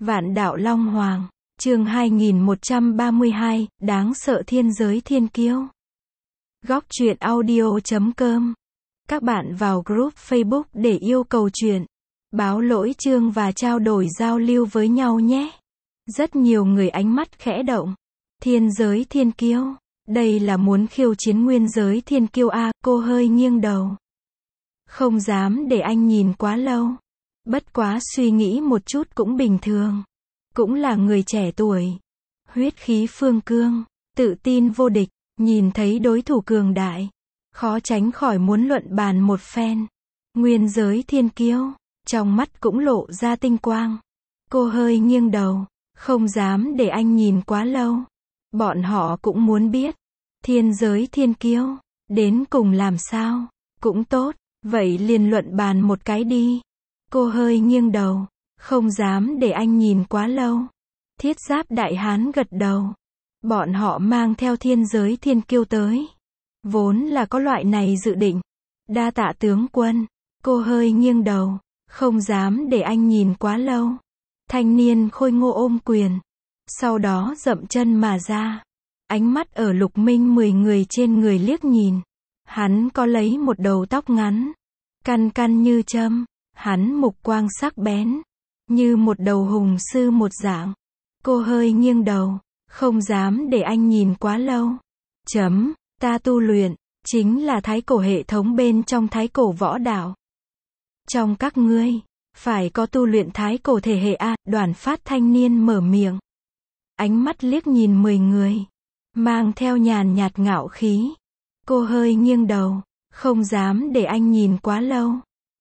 Vạn đạo Long Hoàng, chương 2132, đáng sợ thiên giới thiên kiêu. Góc truyện audio.com. Các bạn vào group Facebook để yêu cầu truyện, báo lỗi chương và trao đổi giao lưu với nhau nhé. Rất nhiều người ánh mắt khẽ động. Thiên giới thiên kiêu, đây là muốn khiêu chiến nguyên giới thiên kiêu à? Cô hơi nghiêng đầu. Không dám để anh nhìn quá lâu. Bất quá suy nghĩ một chút cũng bình thường. Cũng là người trẻ tuổi. Huyết khí phương cương, tự tin vô địch, nhìn thấy đối thủ cường đại. Khó tránh khỏi muốn luận bàn một phen. Nguyên giới thiên kiêu, trong mắt cũng lộ ra tinh quang. Cô hơi nghiêng đầu, không dám để anh nhìn quá lâu. Bọn họ cũng muốn biết. Thiên giới thiên kiêu, đến cùng làm sao? Cũng tốt, vậy liền luận bàn một cái đi. Cô hơi nghiêng đầu, không dám để anh nhìn quá lâu. Thiết Giáp đại hán gật đầu. Bọn họ mang theo thiên giới thiên kiêu tới. Vốn là có loại này dự định. Đa tạ tướng quân. Cô hơi nghiêng đầu, không dám để anh nhìn quá lâu. Thanh niên khôi ngô ôm quyền. Sau đó dậm chân mà ra. Ánh mắt ở Lục Minh 10 người trên người liếc nhìn. Hắn có lấy một đầu tóc ngắn. Căn căn như châm. Hắn mục quang sắc bén. Như một đầu hùng sư một dạng. Cô hơi nghiêng đầu. Không dám để anh nhìn quá lâu. Ta tu luyện. Chính là thái cổ hệ thống bên trong thái cổ võ đạo. Trong các ngươi. Phải có tu luyện thái cổ thể hệ A. Đoàn Phát thanh niên mở miệng. Ánh mắt liếc nhìn 10 người. Mang theo nhàn nhạt ngạo khí. Cô hơi nghiêng đầu. Không dám để anh nhìn quá lâu.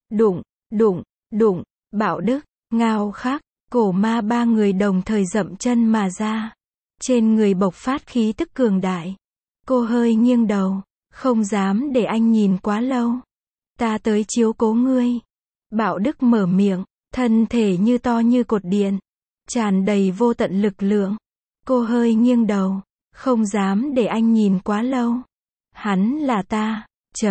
Đụng. Bảo Đức, Ngao Khắc, Cổ Ma ba người đồng thời dậm chân mà ra. Trên người bộc phát khí tức cường đại. Cô hơi nghiêng đầu. Không dám để anh nhìn quá lâu. Ta tới chiếu cố ngươi. Bảo Đức mở miệng. Thân thể như to như cột điện. Tràn đầy vô tận lực lượng. Cô hơi nghiêng đầu. Không dám để anh nhìn quá lâu. Hắn là ta.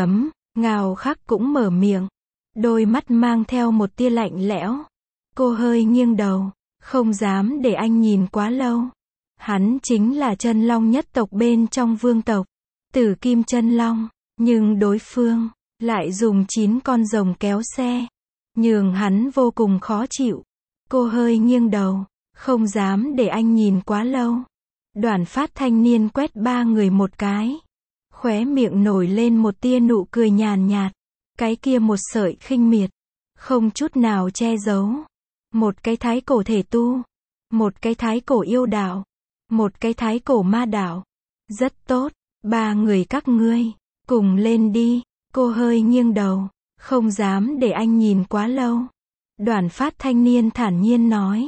Ngao Khắc cũng mở miệng. Đôi mắt mang theo một tia lạnh lẽo. Cô hơi nghiêng đầu. Không dám để anh nhìn quá lâu. Hắn chính là chân long nhất tộc bên trong vương tộc. Tử Kim chân long. Nhưng đối phương lại dùng 9 con rồng kéo xe. Nhường hắn vô cùng khó chịu. Cô hơi nghiêng đầu. Không dám để anh nhìn quá lâu. Đoàn Phát thanh niên quét ba người một cái. Khóe miệng nổi lên một tia nụ cười nhàn nhạt. Cái kia một sợi khinh miệt. Không chút nào che giấu. Một cái thái cổ thể tu. Một cái thái cổ yêu đạo. Một cái thái cổ ma đạo. Rất tốt. Ba người các ngươi. Cùng lên đi. Cô hơi nghiêng đầu. Không dám để anh nhìn quá lâu. Đoàn Phát thanh niên thản nhiên nói.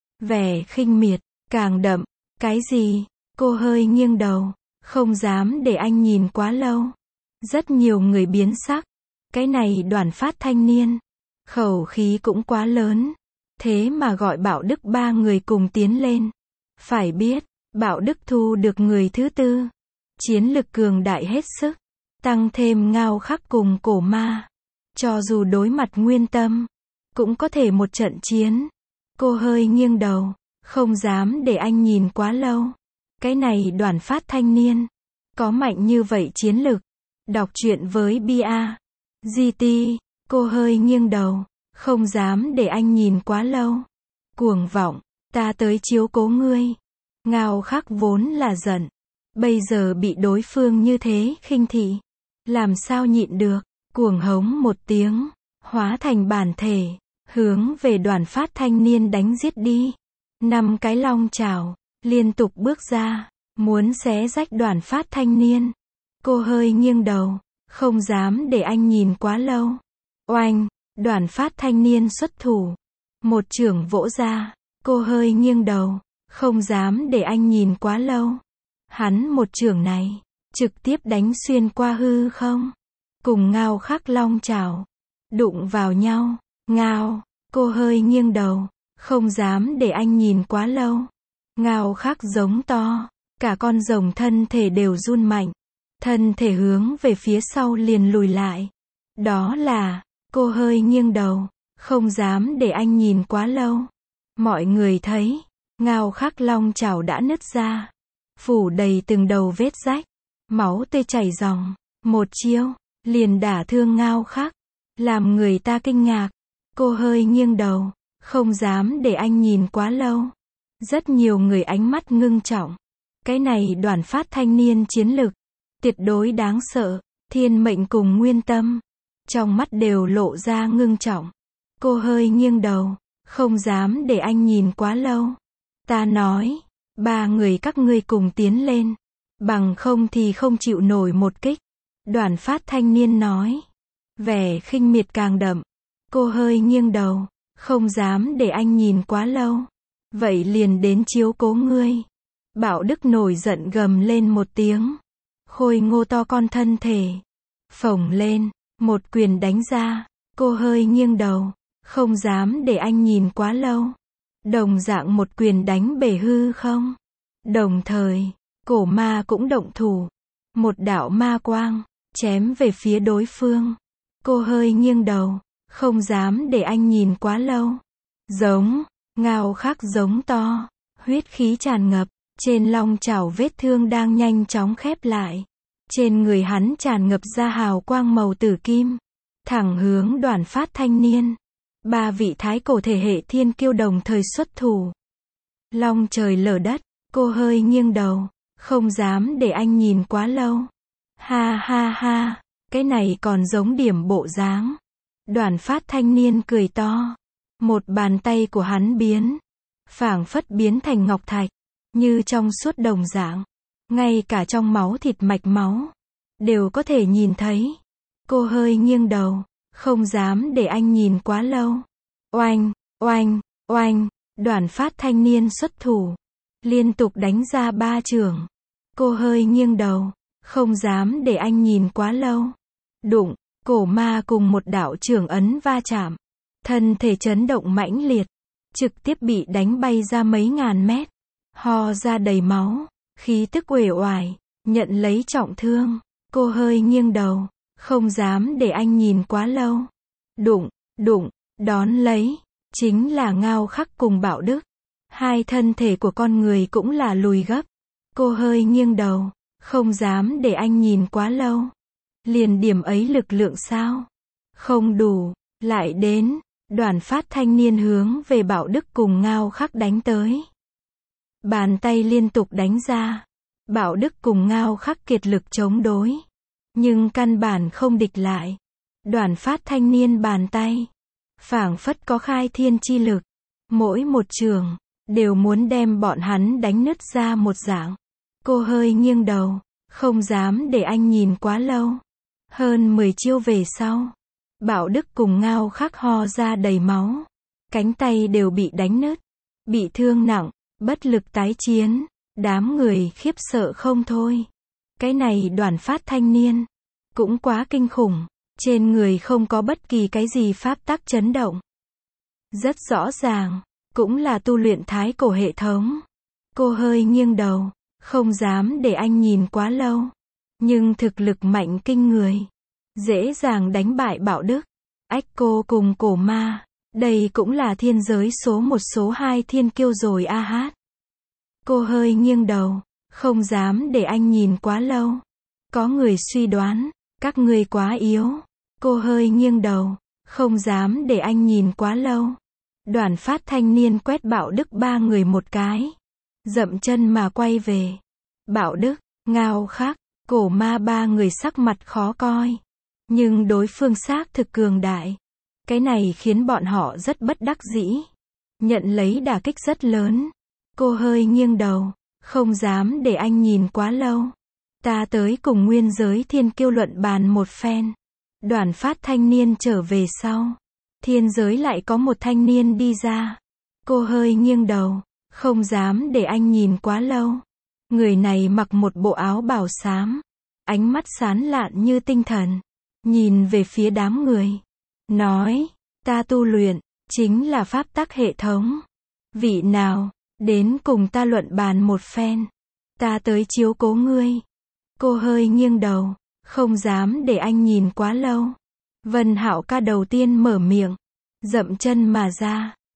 Vẻ khinh miệt. Càng đậm. Cái gì? Cô hơi nghiêng đầu. Không dám để anh nhìn quá lâu. Rất nhiều người biến sắc. Cái này Đoàn Phát thanh niên. Khẩu khí cũng quá lớn. Thế mà gọi Bảo Đức ba người cùng tiến lên. Phải biết, Bảo Đức thu được người thứ tư. Chiến lực cường đại hết sức. Tăng thêm Ngao Khắc cùng Cổ Ma. Cho dù đối mặt Nguyên Tâm. Cũng có thể một trận chiến. Cô hơi nghiêng đầu. Không dám để anh nhìn quá lâu. Cái này Đoàn Phát thanh niên. Có mạnh như vậy chiến lực. Đọc truyện với Bia. GT. Cô hơi nghiêng đầu. Không dám để anh nhìn quá lâu. Cuồng vọng. Ta tới chiếu cố ngươi. Ngao Khắc vốn là giận. Bây giờ bị đối phương như thế khinh thị. Làm sao nhịn được. Cuồng hống một tiếng. Hóa thành bản thể. Hướng về Đoàn Phát thanh niên đánh giết đi. 5 cái long chảo. Liên tục bước ra. Muốn xé rách Đoàn Phát thanh niên. Cô hơi nghiêng đầu. Không dám để anh nhìn quá lâu. Oanh. Đoàn Phát thanh niên xuất thủ. Một chưởng vỗ ra. Cô hơi nghiêng đầu. Không dám để anh nhìn quá lâu. Hắn một chưởng này. Trực tiếp đánh xuyên qua hư không. Cùng Ngao Khắc long chảo. Đụng vào nhau. Ngao. Cô hơi nghiêng đầu. Không dám để anh nhìn quá lâu. Ngao Khắc giống to. Cả con rồng thân thể đều run mạnh. Thân thể hướng về phía sau liền lùi lại. Đó là. Cô hơi nghiêng đầu. Không dám để anh nhìn quá lâu. Mọi người thấy, Ngao Khắc long chảo đã nứt ra, phủ đầy từng đầu vết rách, máu tươi chảy ròng, một chiêu, liền đả thương Ngao Khắc, làm người ta kinh ngạc. Cô hơi nghiêng đầu, không dám để anh nhìn quá lâu. Rất nhiều người ánh mắt ngưng trọng. Cái này Đoàn Phát thanh niên chiến lực, tuyệt đối đáng sợ. Thiên Mệnh cùng Nguyên Tâm, trong mắt đều lộ ra ngưng trọng. Cô hơi nghiêng đầu, không dám để anh nhìn quá lâu. Ta nói, ba người các ngươi cùng tiến lên, bằng không thì không chịu nổi một kích. Đoàn Phát thanh niên nói, vẻ khinh miệt càng đậm. Cô hơi nghiêng đầu, không dám để anh nhìn quá lâu. Vậy liền đến chiếu cố ngươi. Bảo Đức nổi giận gầm lên một tiếng. Khôi ngô to con thân thể, phồng lên, một quyền đánh ra. Cô hơi nghiêng đầu, không dám để anh nhìn quá lâu. Đồng dạng một quyền đánh bể hư không. Đồng thời, cổ ma cũng động thủ. Một đạo ma quang, chém về phía đối phương. Cô hơi nghiêng đầu, không dám để anh nhìn quá lâu. Giống, Ngao Khắc giống to, huyết khí tràn ngập, trên long chảo vết thương đang nhanh chóng khép lại. Trên người hắn tràn ngập ra hào quang màu tử kim, thẳng hướng Đoàn Phát thanh niên. Ba vị thái cổ thể hệ thiên kiêu đồng thời xuất thủ. Long trời lở đất, cô hơi nghiêng đầu, không dám để anh nhìn quá lâu. Ha ha ha, cái này còn giống điểm bộ dáng. Đoàn Phát thanh niên cười to. Một bàn tay của hắn biến, phảng phất biến thành ngọc thạch, như trong suốt đồng dạng. Ngay cả trong máu thịt mạch máu, đều có thể nhìn thấy. Cô hơi nghiêng đầu, không dám để anh nhìn quá lâu. Oanh, oanh, oanh, Đoàn Phát thanh niên xuất thủ, liên tục đánh ra 3 chưởng. Cô hơi nghiêng đầu, không dám để anh nhìn quá lâu. Đụng, cổ ma cùng một đạo chưởng ấn va chạm. Thân thể chấn động mãnh liệt, trực tiếp bị đánh bay ra mấy ngàn mét. Ho ra đầy máu, khí tức uể oải, nhận lấy trọng thương. Cô hơi nghiêng đầu, không dám để anh nhìn quá lâu. Đụng, đụng, đón lấy, chính là Ngao Khắc cùng Bảo Đức. Hai thân thể của con người cũng là lùi gấp. Cô hơi nghiêng đầu, không dám để anh nhìn quá lâu. Liền điểm ấy lực lượng sao? Không đủ, lại đến. Đoàn Phát thanh niên hướng về Bảo Đức cùng Ngao Khắc đánh tới. Bàn tay liên tục đánh ra. Bảo Đức cùng Ngao Khắc kiệt lực chống đối, nhưng căn bản không địch lại. Đoàn Phát thanh niên bàn tay, phảng phất có khai thiên chi lực. Mỗi một chưởng, đều muốn đem bọn hắn đánh nứt ra một dạng. Cô hơi nghiêng đầu, không dám để anh nhìn quá lâu. Hơn 10 chiêu về sau, Bảo Đức cùng Ngao Khắc ho ra đầy máu. Cánh tay đều bị đánh nứt, bị thương nặng, bất lực tái chiến. Đám người khiếp sợ không thôi. Cái này Đoàn Phát thanh niên, cũng quá kinh khủng. Trên người không có bất kỳ cái gì pháp tắc chấn động. Rất rõ ràng, cũng là tu luyện thái cổ hệ thống. Cô hơi nghiêng đầu, không dám để anh nhìn quá lâu. Nhưng thực lực mạnh kinh người, dễ dàng đánh bại Bảo Đức. Ách cô cùng cổ ma, đây cũng là thiên giới số 1 số 2 thiên kiêu rồi a hát. Cô hơi nghiêng đầu, không dám để anh nhìn quá lâu. Có người suy đoán, các ngươi quá yếu. Cô hơi nghiêng đầu, không dám để anh nhìn quá lâu. Đoàn Phát thanh niên quét Bảo Đức ba người một cái, dậm chân mà quay về. Bảo Đức, Ngao Khắc, cổ ma ba người sắc mặt khó coi. Nhưng đối phương xác thực cường đại. Cái này khiến bọn họ rất bất đắc dĩ. Nhận lấy đả kích rất lớn. Cô hơi nghiêng đầu, không dám để anh nhìn quá lâu. Ta tới cùng nguyên giới thiên kiêu luận bàn một phen. Đoàn Phát thanh niên trở về sau. Thiên giới lại có một thanh niên đi ra. Cô hơi nghiêng đầu, không dám để anh nhìn quá lâu. Người này mặc một bộ áo bào xám, ánh mắt sáng lạn như tinh thần, nhìn về phía đám người, nói, ta tu luyện, chính là pháp tắc hệ thống. Vị nào, đến cùng ta luận bàn một phen. Ta tới chiếu cố ngươi. Cô hơi nghiêng đầu, không dám để anh nhìn quá lâu. Vân Hạo ca đầu tiên mở miệng, dậm chân mà ra,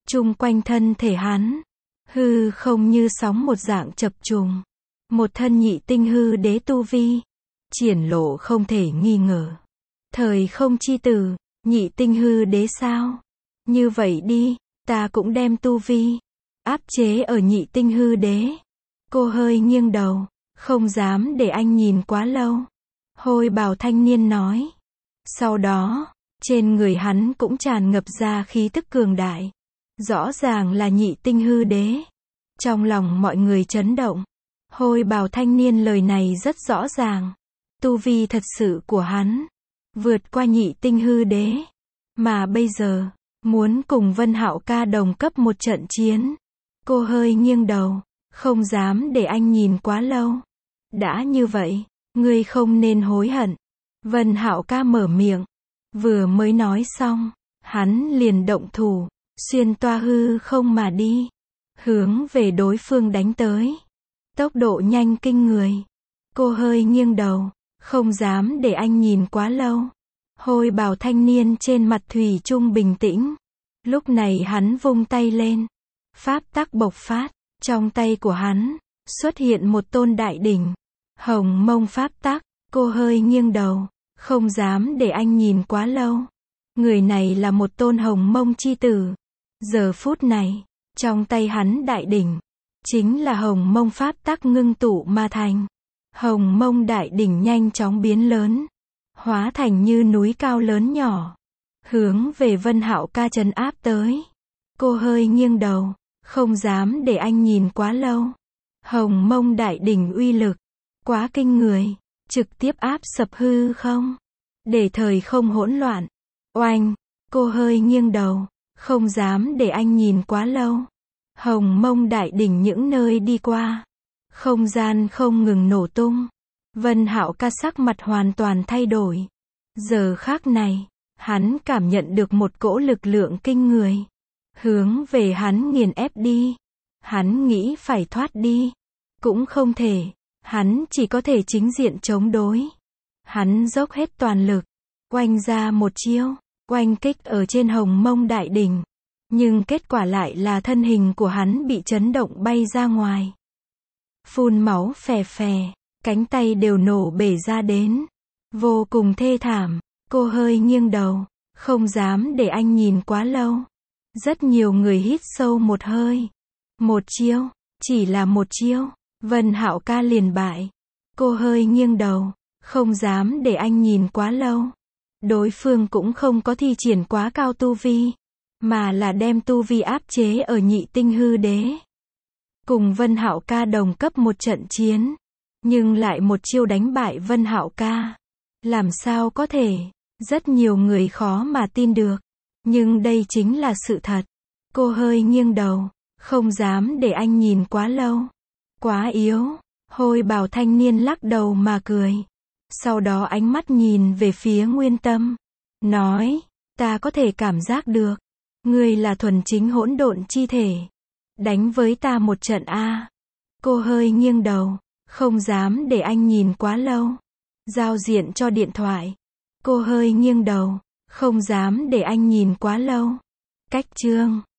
chung quanh thân thể hắn, hư không như sóng một dạng chập trùng. Một thân nhị tinh hư đế tu vi, triển lộ không thể nghi ngờ. Thời không chi tử, nhị tinh hư đế sao? Như vậy đi, ta cũng đem tu vi áp chế ở nhị tinh hư đế. Cô hơi nghiêng đầu, không dám để anh nhìn quá lâu. Hôi bào thanh niên nói. Sau đó, trên người hắn cũng tràn ngập ra khí tức cường đại. Rõ ràng là nhị tinh hư đế. Trong lòng mọi người chấn động. Hôi bào thanh niên lời này rất rõ ràng. Tu vi thật sự của hắn vượt qua nhị tinh hư đế. Mà bây giờ, muốn cùng Vân Hạo ca đồng cấp một trận chiến. Cô hơi nghiêng đầu, không dám để anh nhìn quá lâu. Đã như vậy, ngươi không nên hối hận. Vân Hạo ca mở miệng. Vừa mới nói xong, hắn liền động thủ, xuyên toa hư không mà đi. Hướng về đối phương đánh tới. Tốc độ nhanh kinh người. Cô hơi nghiêng đầu, không dám để anh nhìn quá lâu. Hôi bào thanh niên trên mặt thủy chung bình tĩnh. Lúc này hắn vung tay lên. Pháp tắc bộc phát. Trong tay của hắn, xuất hiện một tôn đại đỉnh. Hồng mông pháp tắc. Cô hơi nghiêng đầu, không dám để anh nhìn quá lâu. Người này là một tôn hồng mông chi tử. Giờ phút này, trong tay hắn đại đỉnh, chính là hồng mông pháp tắc ngưng tụ mà thành. Hồng mông đại đỉnh nhanh chóng biến lớn, hóa thành như núi cao lớn nhỏ, hướng về Vân Hạo ca trấn áp tới. Cô hơi nghiêng đầu, không dám để anh nhìn quá lâu. Hồng mông đại đỉnh uy lực, quá kinh người, trực tiếp áp sập hư không, để thời không hỗn loạn. Oanh, cô hơi nghiêng đầu, không dám để anh nhìn quá lâu. Hồng mông đại đỉnh những nơi đi qua, không gian không ngừng nổ tung. Vân Hạo ca sắc mặt hoàn toàn thay đổi. Giờ khắc này, hắn cảm nhận được một cỗ lực lượng kinh người, hướng về hắn nghiền ép đi. Hắn nghĩ phải thoát đi, cũng không thể, hắn chỉ có thể chính diện chống đối. Hắn dốc hết toàn lực, oanh ra một chiêu, oanh kích ở trên hồng mông đại đỉnh. Nhưng kết quả lại là thân hình của hắn bị chấn động bay ra ngoài. Phun máu phè phè, cánh tay đều nổ bể ra đến. Vô cùng thê thảm, cô hơi nghiêng đầu, không dám để anh nhìn quá lâu. Rất nhiều người hít sâu một hơi. Một chiêu, chỉ là một chiêu, Vân Hạo ca liền bại. Cô hơi nghiêng đầu, không dám để anh nhìn quá lâu. Đối phương cũng không có thi triển quá cao tu vi, mà là đem tu vi áp chế ở nhị tinh hư đế. Cùng Vân Hạo ca đồng cấp một trận chiến, nhưng lại một chiêu đánh bại Vân Hạo ca. Làm sao có thể? Rất nhiều người khó mà tin được. Nhưng đây chính là sự thật. Cô hơi nghiêng đầu, không dám để anh nhìn quá lâu. Quá yếu. Hôi bào thanh niên lắc đầu mà cười. Sau đó ánh mắt nhìn về phía Nguyên Tâm. Nói, ta có thể cảm giác được. Ngươi là thuần chính hỗn độn chi thể. Đánh với ta một trận a. Cô hơi nghiêng đầu, không dám để anh nhìn quá lâu. Giao diện cho điện thoại. Cô hơi nghiêng đầu, không dám để anh nhìn quá lâu. Cách chương